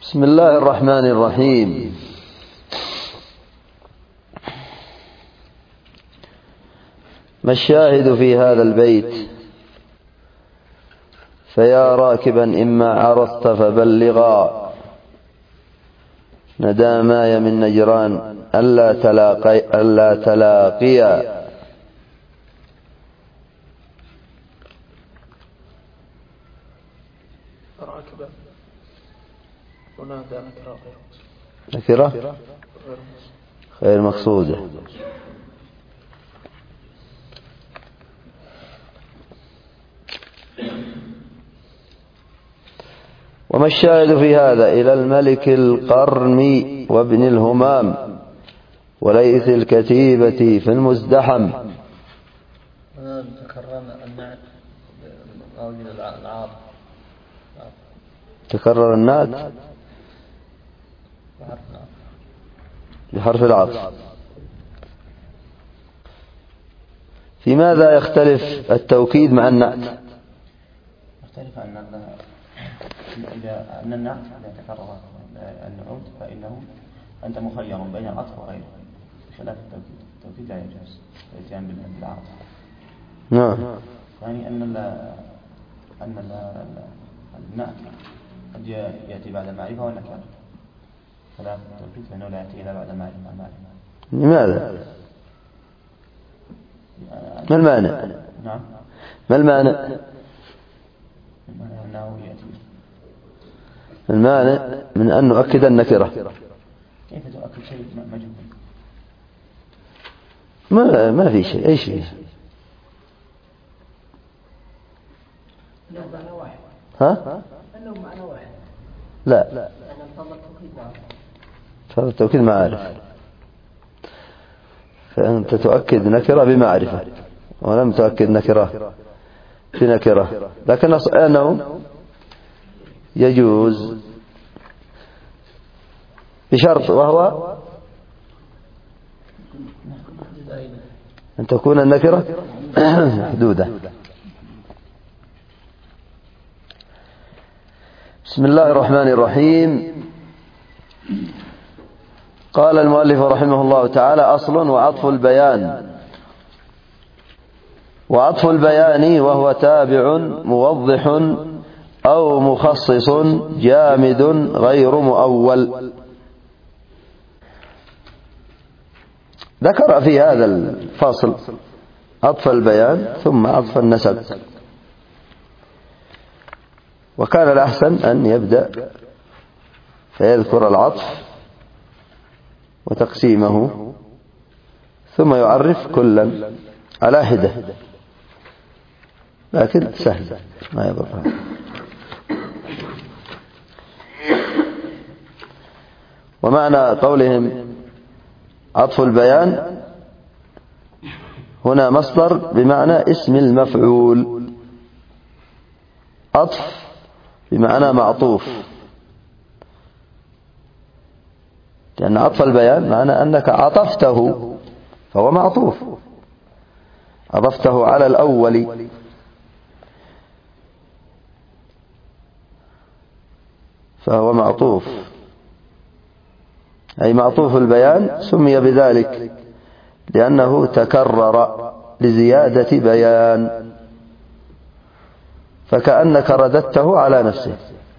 بسم الله الرحمن الرحيم. ما الشاهد في هذا البيت؟ فيا راكبا إما عرضت فبلغا نداماي من نجران ألا تلاقيا. راكبا ونادى نكرة غير مقصودة. وما الشاهد في هذا؟ إلى الملك القرم وابن الهمام وليث الكتيبة في المزدحم. تكرر النعت بحرف العطف. في ماذا يختلف التوكيد مع النعت؟ يختلف أن النعت إذا تكرر النعوت فإنه أنت مخير بين العطف وغيره، بخلاف التوكيد لا يجوز الاتيان بالعطف. نعم. يعني أن النعت قد يأتي بعد معرفة والنكرة، خلاف التوكيد فإنه لا يأتي إلا بعد معرفة. لماذا؟ ما المانع؟ نعم. ما المانع؟ أنه يأتي. المانع من أن نؤكد النكرة. كيف تؤكد شيء مجهول؟ ما في شيء. أي شيء؟ أنه معنى واحد. ها؟ أنه معنى واحد. لا. فهذا التوكيد معارف، فأنت تؤكد نكرة بمعرفة ولم تؤكد نكرة بنكرة، لكن أنه يجوز بشرط، وهو أن تكون النكرة محدودة. بسم الله الرحمن الرحيم. قال المؤلف رحمه الله تعالى: أصل وعطف البيان. وعطف البيان وهو تابع موضح أو مخصص جامد غير مؤول. ذكر في هذا الفصل عطف البيان ثم عطف النسب، وكان الأحسن أن يبدأ فيذكر العطف وتقسيمه ثم يعرف كلا على حدة، لكن سهل ما يضر. ومعنى قولهم عطف البيان هنا مصدر بمعنى اسم المفعول، عطف بمعنى معطوف، لأن عطف البيان معنى أنك عطفته فهو معطوف، عطفته على الأول. فهو معطوف، أي معطوف البيان سمي بذلك لأنه تكرر لزيادة بيان، فكأنك رددته على نفسه.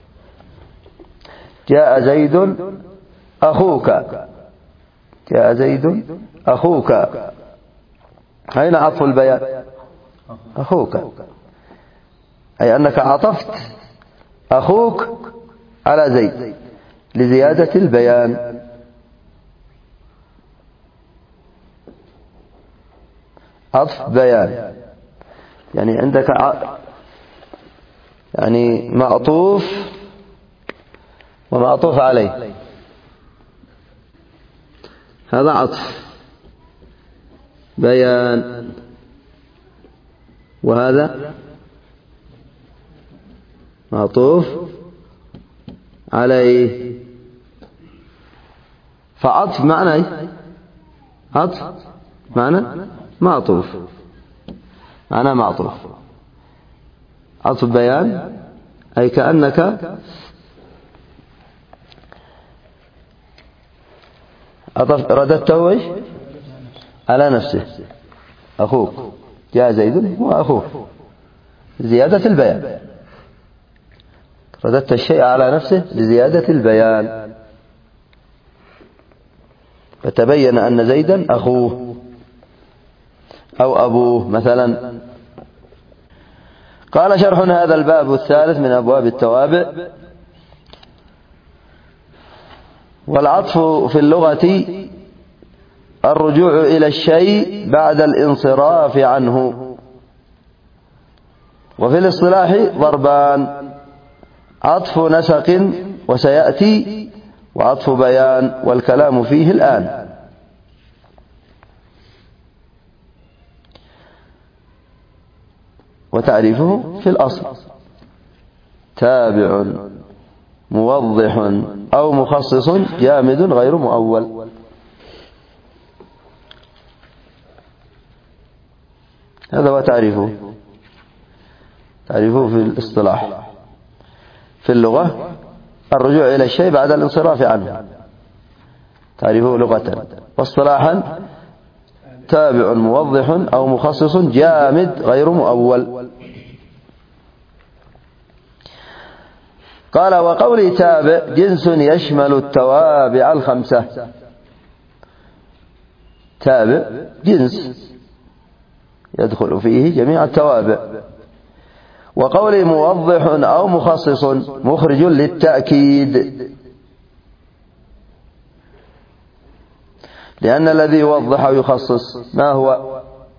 جاء زيد أخوك، جاء زيد أخوك، أين عطف البيان؟ أخوك، أي أنك عطفت أخوك على زيد لزيادة البيان. عطف بيان يعني عندك يعني معطوف ومعطوف عليه، هذا عطف بيان، وهذا معطوف عليه. فعطف معنى عطف معنى معطوف، معنى معطوف. عطف بيان أي كأنك رددته إيش على نفسه. أخوك جاء زيد هو أخوك، زيادة البيان. رددت الشيء على نفسه لزيادة البيان، فتبين أن زيدا أخوه أو أبوه مثلا. قال شرح هذا الباب الثالث من أبواب التوابع. والعطف في اللغة الرجوع إلى الشيء بعد الانصراف عنه. وفي الاصطلاح ضربان: عطف نسق وسيأتي، وعطف بيان والكلام فيه الآن. وتعريفه في الأصل: تابع موضح أو مخصص جامد غير مؤول. هذا هو تعريفه في الاصطلاح. في اللغة الرجوع إلى الشيء بعد الانصراف عنه، تعريفه لغة. واصطلاحا: تابع موضح أو مخصص جامد غير مؤول. قال: وقولي تابع جنس يشمل التوابع الخمسة. تابع جنس يدخل فيه جميع التوابع. وقولي موضح أو مخصص مخرج للتأكيد، لأن الذي يوضح أو يخصص ما هو؟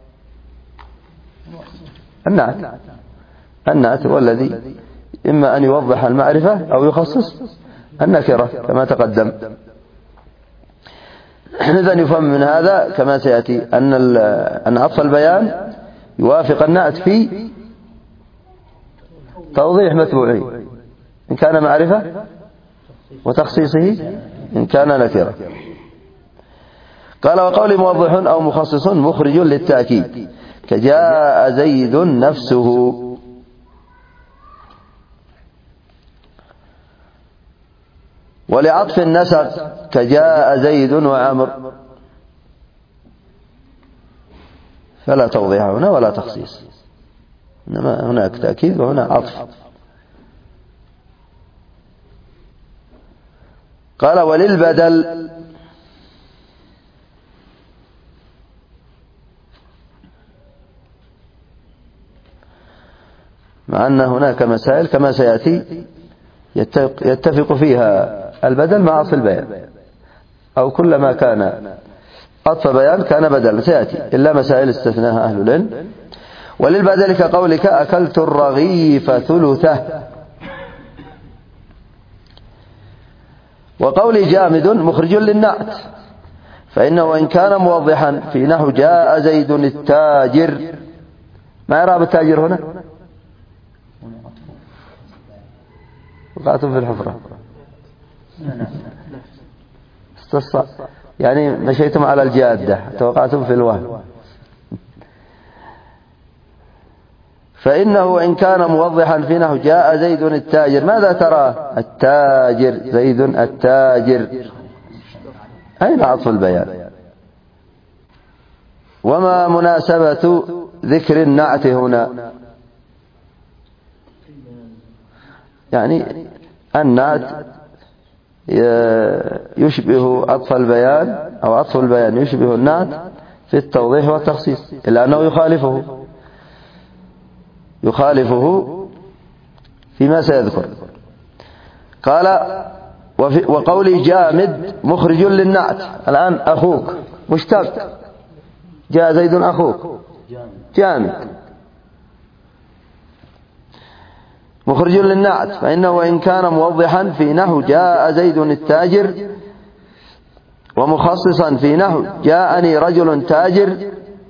النعت هو الذي إما أن يوضح المعرفة أو يخصص النكرة كما تقدم. إذن يفهم من هذا كما سيأتي أن عطف البيان يوافق النعت في توضيح متبوعه إن كان معرفة، وتخصيصه إن كان نكرة. قال: وقول موضح أو مخصص مخرج للتأكيد، كجاء زيد نفسه. ولعطف النسق كجاء زيد وعمر، فلا توضيح هنا ولا تخصيص، إنما هناك تأكيد وهنا عطف. قال: وللبدل مع أن هناك مسائل كما سيأتي يتفق فيها البدل مع عطف البيان، أو كلما كان عطف بيان كان بدل، سيأتي إلا مسائل استثناها أهل العلم. وللبدل كقولك أكلت الرغيف ثلثه. وقولي جامد مخرج للنعت، فإنه وإن كان موضحا في نحو جاء زيد التاجر. ما إعراب التاجر هنا؟ وقعتم في الحفرة، يعني مشيتم على الجادة، توقعتم في الوهم. فإنه إن كان موضحا في نحو جاء زيد التاجر، ماذا ترى؟ التاجر، زيد التاجر، أين عطف البيان؟ وما مناسبة ذكر النعت هنا؟ يعني النعت يشبه عطف البيان، أو عطف البيان يشبه النعت في التوضيح والتخصيص، إلا أنه يخالفه فيما سيذكر. قال: وقولي جامد مخرج للنعت. الآن أخوك مشتق، جاء زيد أخوك جامد مخرج للنعت، فإنه وإن كان موضحا في نحو جاء زيد التاجر، ومخصصا في نحو جاءني رجل تاجر،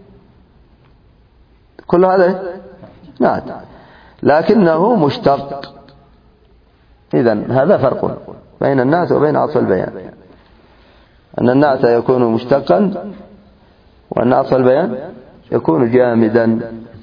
كل هذا نعت لكنه مشتق. إذن هذا فرق بين النعت وبين عطف البيان، أن النعت يكون مشتقا، وأن عطف البيان يكون جامدا.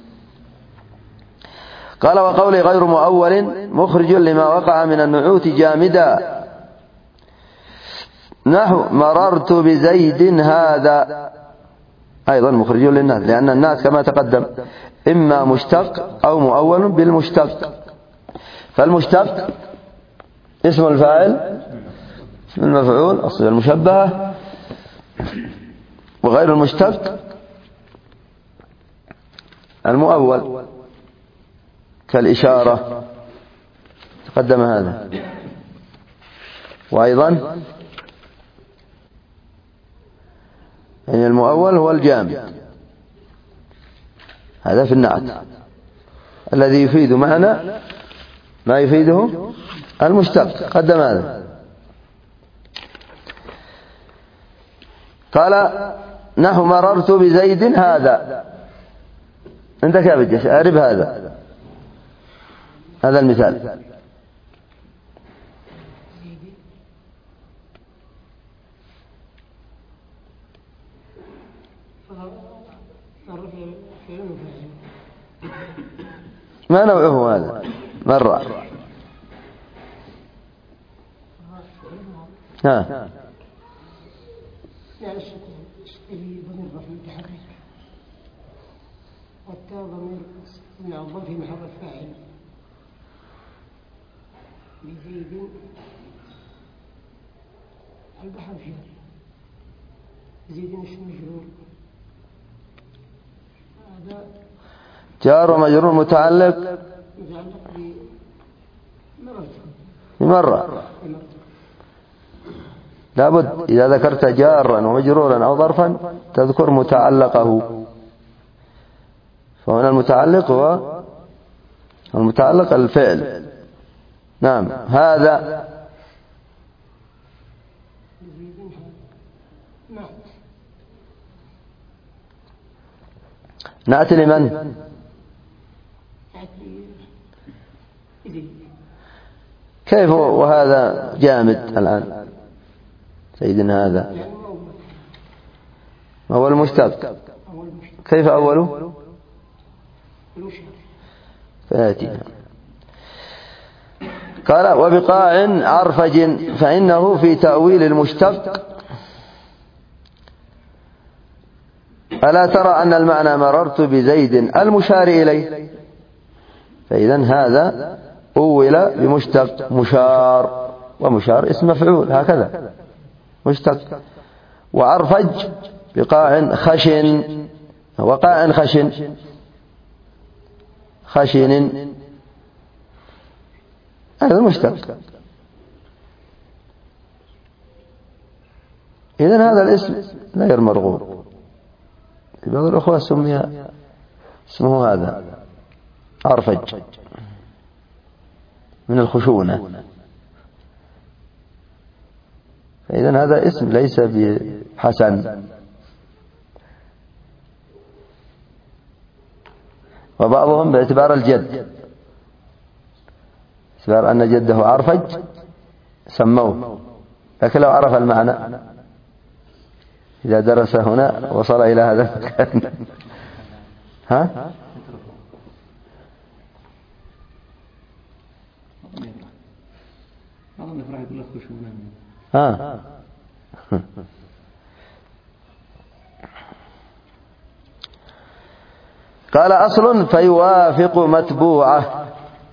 قال: وقولي غير مؤول مخرج لما وقع من النعوت جامدا. نحو مررت بزيد هذا أيضا مخرج للناس، لأن الناس كما تقدم إما مشتق أو مؤول بالمشتق. فالمشتق اسم الفاعل، اسم المفعول، الصيغة المشبهة. وغير المشتق المؤول كالإشارة تقدم هذا. وأيضا يعني المؤول هو الجامد، هذا في النعت الذي يفيد معنى ما يفيده المشتق، قدم هذا. قال نحو مررت بزيد هذا، انت كيف بدك اعرب هذا المثال. ما نوعه هذا؟ مرة ها ضمير رفع متحرك، والتاء ضمير معظم في محل الفاعل. بزيد البحر فيه زيد اسم مجرور، هذا جار ومجرور متعلق بمرة. لابد إذا ذكرت جارا ومجرورا أو ظرفا تذكر متعلقه. فهنا المتعلق هو المتعلق الفعل. نعم هذا نأتي لمن؟ كيف وهذا جامد الآن سيدنا هذا هو المشتق، كيف أوله؟ فآتي. قال وبقاع عرفج فإنه في تأويل المشتق. ألا ترى أن المعنى مررت بزيد المشار إليه، فإذن هذا أول بمشتق مشار، ومشار اسم مفعول هكذا مشتق. وعرفج بقاع خشن، وقاع خشن خشن هذا المشتق. إذن هذا الاسم غير مرغوب. بعض الأخوة سمي اسمه هذا عرفج من الخشونة، فإذن هذا اسم ليس بحسن. وبعضهم باعتبار الجد، باعتبار أن جده عرفج سموه، لكن لو عرف المعنى إذا درس هنا وصل إلى هذا المكان ها ها قال أصل فيوافق متبوعة،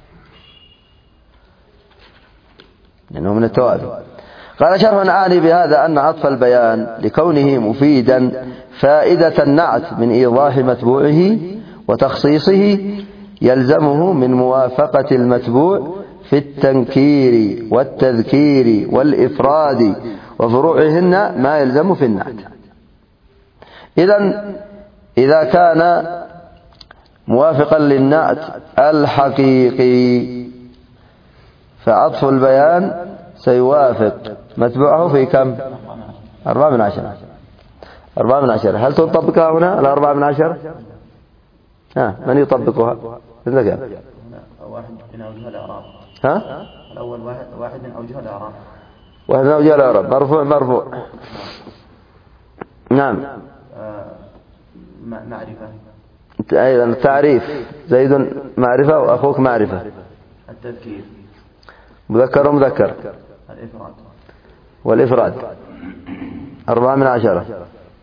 لأنه من التوابع. قال شرح أعني بهذا أن عطف البيان لكونه مفيدا فائدة النعت من إيضاح متبوعه وتخصيصه يلزمه من موافقة المتبوع في التنكير والتذكير والإفراد وفروعهن ما يلزم في النعت. إذا كان موافقا للنعت الحقيقي فعطف البيان سيوافق متبوعه في كم؟ 4 من 10. 4 من 10. هل تطبقها هنا 4 من 10؟ من يطبقها؟ واحد من أوجه الإعراب. الأول واحد من أوجه الإعراب. واحد من أوجه الإعراب مرفوع. نعم. معرفة. أيضا التعريف زيد معرفة وأخوك معرفة. التذكير مذكر ومذكر. الإفراد. والإفراد 4/10.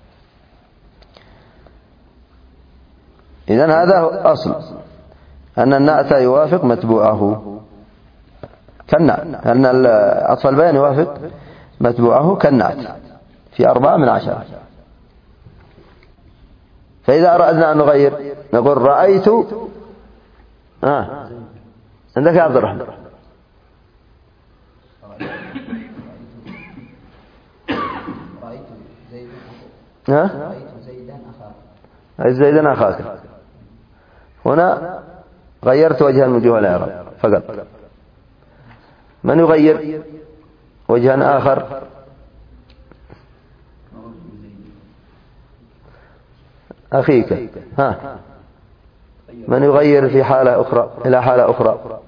إذن هذا أصل أن النعت يوافق متبوعه كالنعت، أن عطف البيان يوافق متبوعه كالنعت في 4/10. فإذا أردنا أن نغير نقول رأيت عندك يا عبد الرحمن رأيت زيدا أخاك. هنا غيرت وجها من وجوه الإعراب فقط. من يغير وجها آخر؟ أخيك. من يغير في حالة أخرى إلى حالة أخرى؟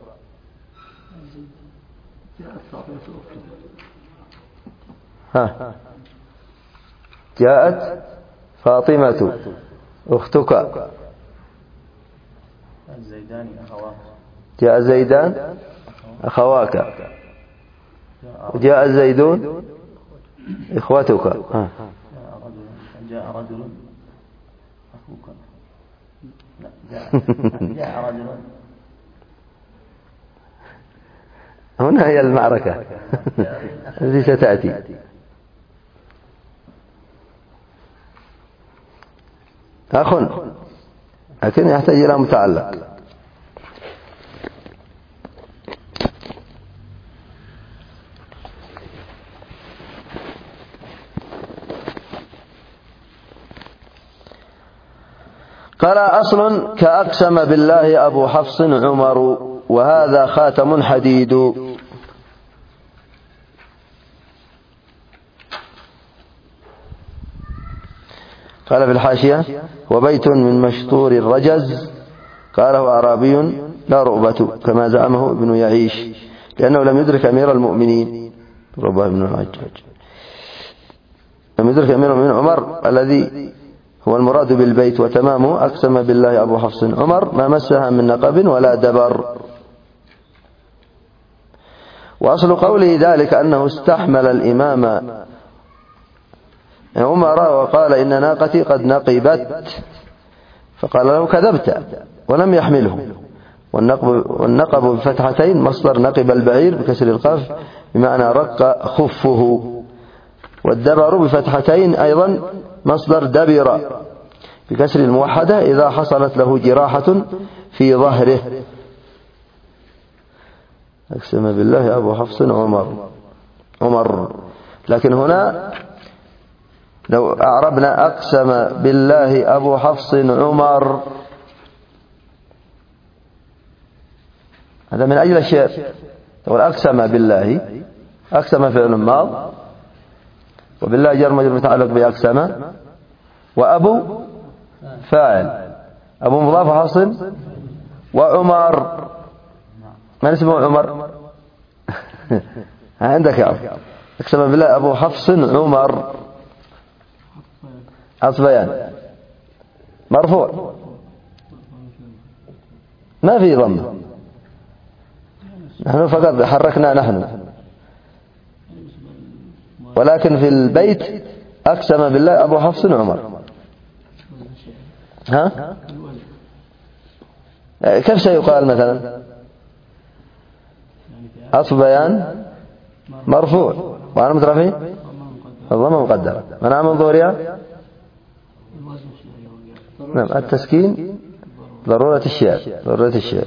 جاءت فاطمة أختك. جاء زيدان أخواك. جاء الزيدون إخوتك. جاء رجل أخوك. جاء رجل. هنا هي المعركة التي ستأتي. أخ لكن يحتاج إلى متعلق. قال أصل كأقسم بالله أبو حفص عمر وهذا خاتم حديد. قال في الحاشية وبيت من مشطور الرجز قاله أعرابي لا رؤبة كما زعمه ابن يعيش لأنه لم يدرك أمير المؤمنين رباه ابن الحجاج. لم يدرك أمير المؤمنين عمر الذي هو المراد بالبيت وتمامه أقسم بالله أبو حفص عمر ما مسها من نقب ولا دبر. وأصل قوله ذلك أنه استحمل الإمام عمر وقال إن ناقتي قد نقبت فقال له كذبت ولم يحمله. والنقب بفتحتين مصدر نقب البعير بكسر القاف بمعنى رق خفه. والدبر بفتحتين أيضا مصدر دبر بكسر الموحدة إذا حصلت له جراحة في ظهره. أقسم بالله أبو حفص عمر. لكن هنا لو أعربنا أقسم بالله أبو حفص عمر هذا من أجل الشيء. تقول أقسم بالله، أقسم فعل ماض وبالله جر مجرور متعلق بأقسم وأبو فاعل أبو مضاف حاصل وعمر من اسمه عمر؟ عندك يا أبو أقسم بالله أبو حفص عمر عطف بيان مرفوع ما في ضمة نحن فقط حركنا نحن. ولكن في البيت أقسم بالله أبو حفص عمر. كيف سيقال مثلا عطف بيان مرفوع وأنا مترفي الضمة مقدرة منع من ظهورها نعم التسكين ضرورة الشيء.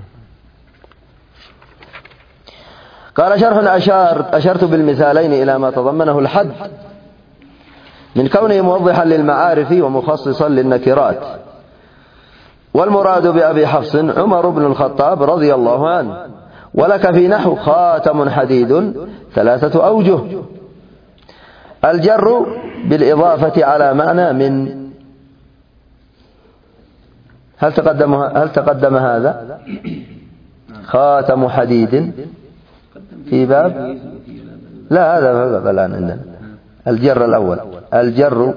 قال شرح أشرت بالمثالين إلى ما تضمنه الحد من كونه موضحا للمعارف ومخصصا للنكرات. والمراد بأبي حفص عمر بن الخطاب رضي الله عنه. ولك في نحو خاتم حديد 3 أوجه. الجر بالإضافة على معنى من. هل تقدم هذا خاتم حديد في باب لا هذا الآن عندنا الجر الأول الجر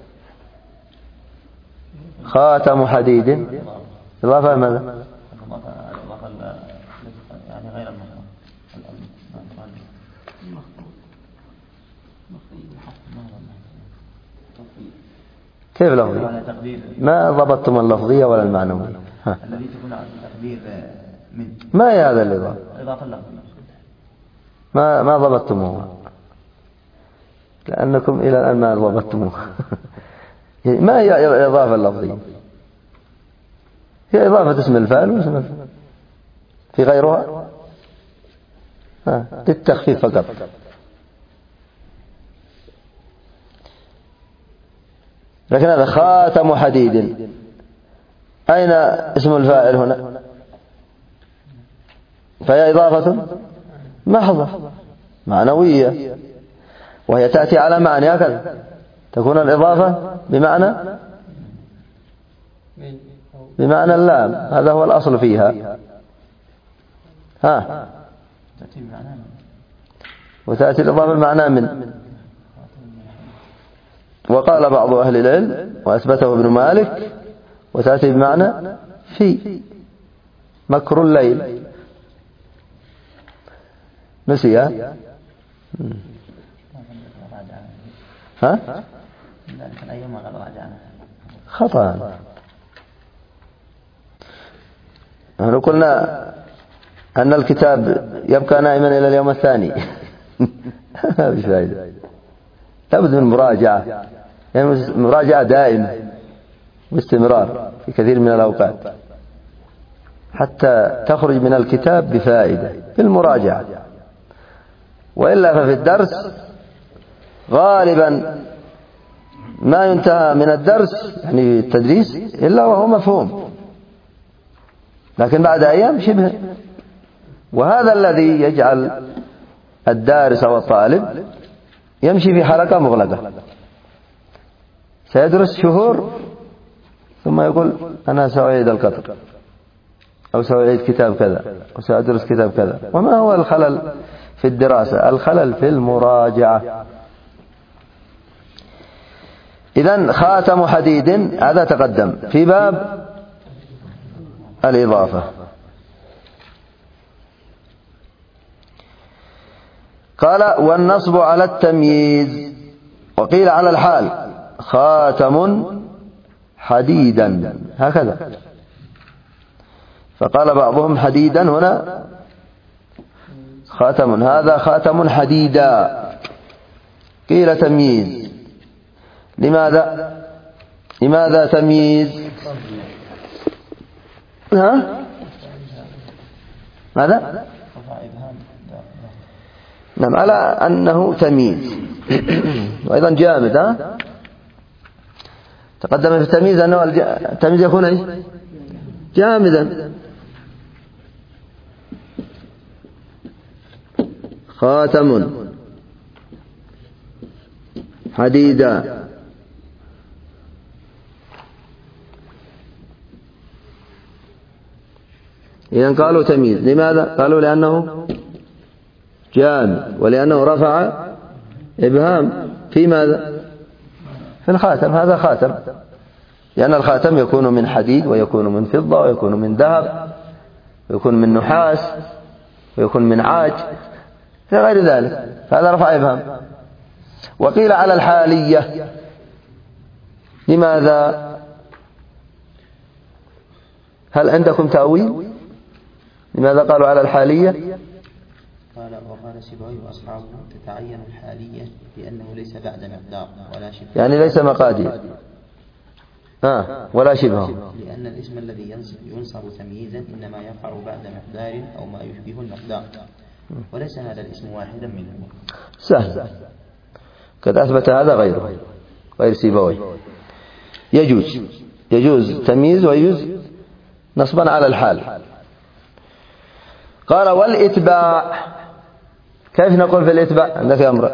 خاتم حديد إضافة ماذا يعني غير كيف لفظي؟ ما ضبطتم اللفظية ولا المعنوية؟ الذي تكون على التقدير من ما هي هذا الإضافة؟ إضافة اللفظية ما ضبطتموه لأنكم إلى الآن ما ضبطتموه. ما هي إضافة اللفظية؟ هي إضافة اسم الفاعل واسم الفاعل في غيرها للتخفيف فقط. لكن هذا خاتم حديد، أين اسم الفاعل هنا؟ فهي إضافة محضة معنوية، وهي تأتي على معنى هكذا، تكون الإضافة بمعنى اللام، هذا هو الأصل فيها. وتأتي الإضافة بمعنى من. وقال بعض أهل العلم وأثبته ابن مالك وتأتي بمعنى في مكر الليل نسيها. خطأ. نحن قلنا أن الكتاب يبقى نائما إلى اليوم الثاني. مش فايدة، لابد من مراجعة، يعني مراجعة دائمة باستمرار في كثير من الأوقات حتى تخرج من الكتاب بفائدة بالمراجعة. وإلا ففي الدرس غالبا ما ينتهى من الدرس يعني التدريس إلا وهو مفهوم، لكن بعد أيام شبه. وهذا الذي يجعل الدارس أو الطالب يمشي في حلقة مغلقة، سيدرس شهور ثم يقول أنا سأعيد القطر أو سأعيد كتاب كذا أو سأدرس كتاب كذا. وما هو الخلل في الدراسة؟ الخلل في المراجعة. إذن خاتم حديد هذا تقدم في باب الإضافة. قال والنصب على التمييز، وقيل على الحال خاتم حديدا هكذا. فقال بعضهم حديدا هنا خاتم، هذا خاتم حديدا. قيل تمييز. لماذا تمييز؟ ماذا؟ نعم على أنه تمييز. وأيضا جامد. تقدم في التمييز أنه التمييز يكون إيش؟ جامدا. خاتم حديدا. إذن قالوا تمييز. لماذا؟ قالوا لأنه جامد ولأنه رفع إبهام في ماذا؟ في الخاتم. هذا خاتم، لأن الخاتم يكون من حديد ويكون من فضة ويكون من ذهب ويكون من نحاس ويكون من عاج إلى غير ذلك، فهذا رفع إبهام. وقيل على الحالية. لماذا؟ هل عندكم تأويل؟ لماذا قالوا على الحالية؟ وقال سبوي وأصحابه تتعين الحالية لأنه ليس بعد مقدار ولا شبه، يعني ليس مقادير ولا شبه، لأن الاسم الذي ينصب تمييزا إنما يقع بعد مقدار أو ما يشبه المقدار، وليس هذا الاسم واحدا منه. سهل، قد أثبت هذا غير سيبوي. يجوز تمييز ويجوز نصبا على الحال. قال والإتباع. كيف نقول في الإتباع؟ عندك أمر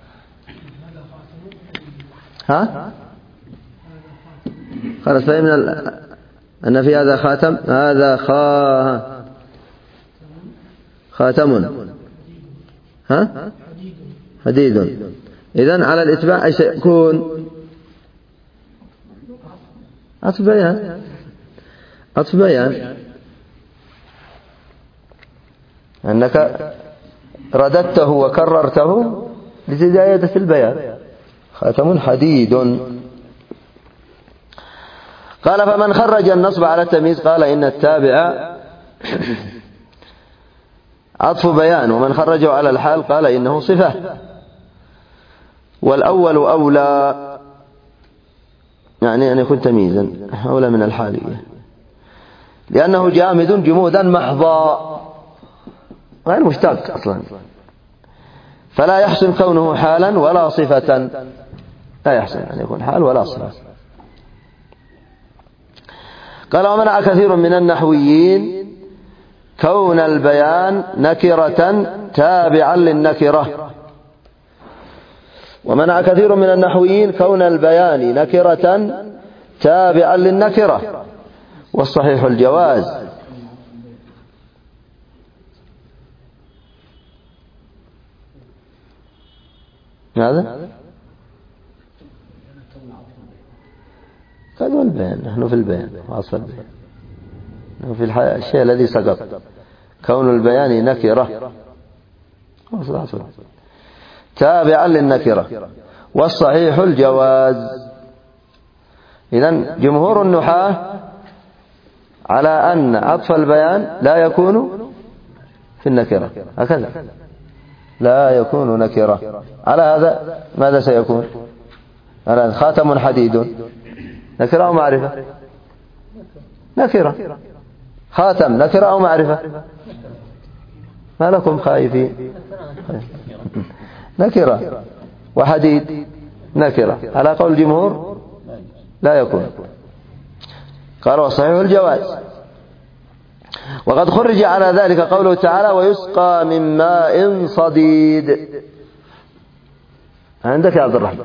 خلاص فهمنا أن في هذا خاتم، هذا خاتم حديد. إذن على الإتباع أي سيكون عطف بيان أنك رددته وكررته لزيادة البيان. خاتم حديد. قال فمن خرج النصب على التمييز قال إن التابع عطف بيان، ومن خرجه على الحال قال إنه صفة. والأول أولى، يعني أن يكون تمييزا أولى من الحالية، لأنه جامد جمودا محضا غير مشتق أصلا، فلا يحسن كونه حالا ولا صفة، لا يحسن أن يكون حال ولا صفة. قال ومنع كثير من النحويين كون البيان نكرة تابعا للنكرة. ومنع كثير من النحويين كون البيان نكرة تابعا للنكرة، والصحيح الجواز. هذا هذا البيان، نحن في البيان واصل البيان، نحن في الشيء الذي سقط. كون البيان نكرة تابعا للنكرة، والصحيح الجواز. إذن جمهور النحاة على أن عطف البيان لا يكون في النكرة، هكذا لا يكون نكرة. على هذا ماذا سيكون؟ على خاتم حديد نكرة أو معرفة؟ نكرة. خاتم نكرة أو معرفة؟ ما لكم خائفين؟ نكرة. وحديد نكرة، على قول الجمهور لا يكون. قال والصحيح الجواز. وقد خرج على ذلك قوله تعالى ويسقى من ماء صديد. عندك يا عبد الرحمن.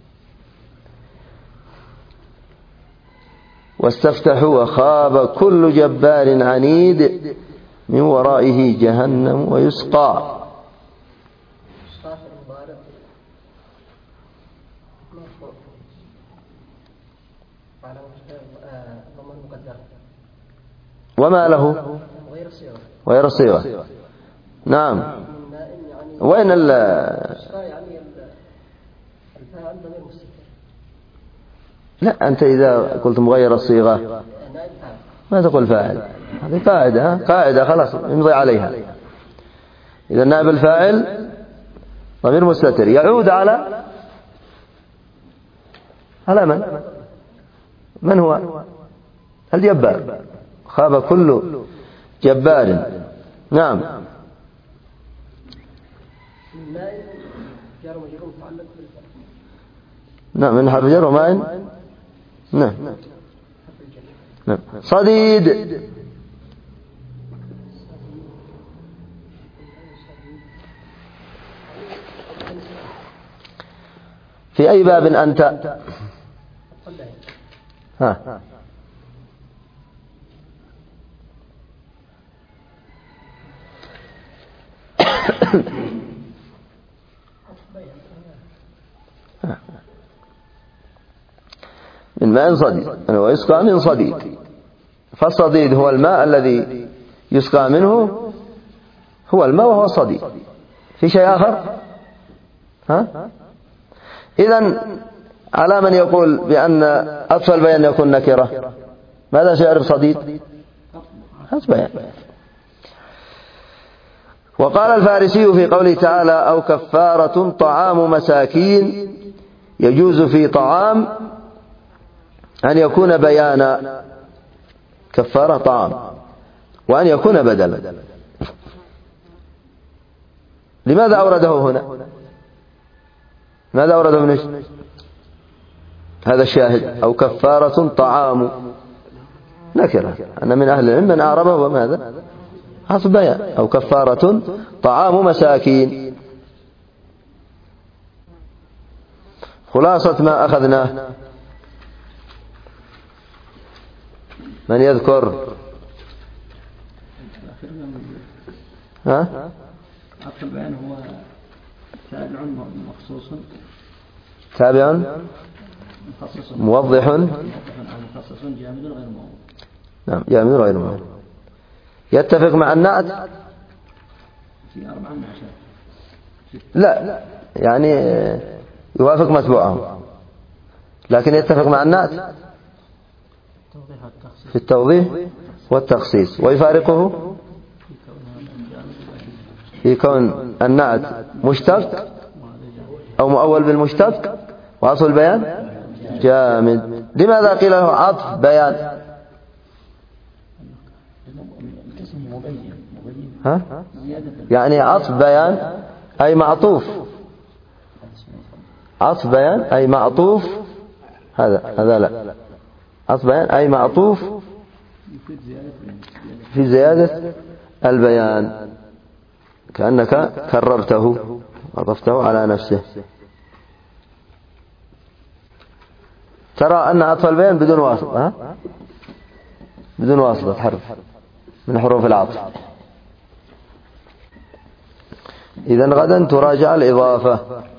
واستفتحوا وخاب كل جبار عنيد من ورائه جهنم ويسقى. وما له غير الصيغة. نعم. وين لا، أنت إذا قلت مغير الصيغة ما تقول فاعل، هذه قاعدة خلاص يمضي عليها. إذا نائب الفاعل ضمير مستتر يعود على من هو؟ الجبار. خاب كل جبار. نعم. نعم من حرف جر وماء. نعم. صديد. في أي باب أنت؟ ها. من ماء صديد، ويسقى من صديد. فالصديد هو الماء الذي يسقى منه، هو الماء وهو الصديد. في شيء آخر؟ إذن على من يقول بأن أطفى البيان يكون نكرة، ماذا سيعرف صديد؟ حسب بيان. وقال الفارسي في قوله تعالى أو كفارة طعام مساكين، يجوز في طعام أن يكون بيانا، كفارة طعام، وأن يكون بدلا. لماذا أورده هنا؟ ماذا أورده من هذا الشاهد؟ أو كفارة طعام نكرة، أن من أهل العلم من أعربه وماذا؟ حسب بيان. أو كفارة طعام مساكين. خلاصة ما أخذناه، من يذكر؟ عطف البيان هو تابع مخصوص، تابع موضح، مخصص جامد غير موضح. نعم جامد غير موضح. يتفق مع النعت؟ في 4 عشر. لا، يعني يوافق متبوعهم، لكن يتفق مع النعت في التوضيح والتخصيص، ويفارقه في كون النعت مشتق أو مؤول بالمشتق، وأصل البيان جامد. لماذا قيل له عطف بيان؟ ها؟ يعني عطف بيان أي معطوف، عطف بيان أي معطوف، هذا لا، عطف بيان أي معطوف في زيادة البيان، كأنك كررته عطفته على نفسه. ترى أن عطف البيان بدون واسطة، بدون واسطة حرف من حروف العطف. إذن غدا تراجع الإضافة.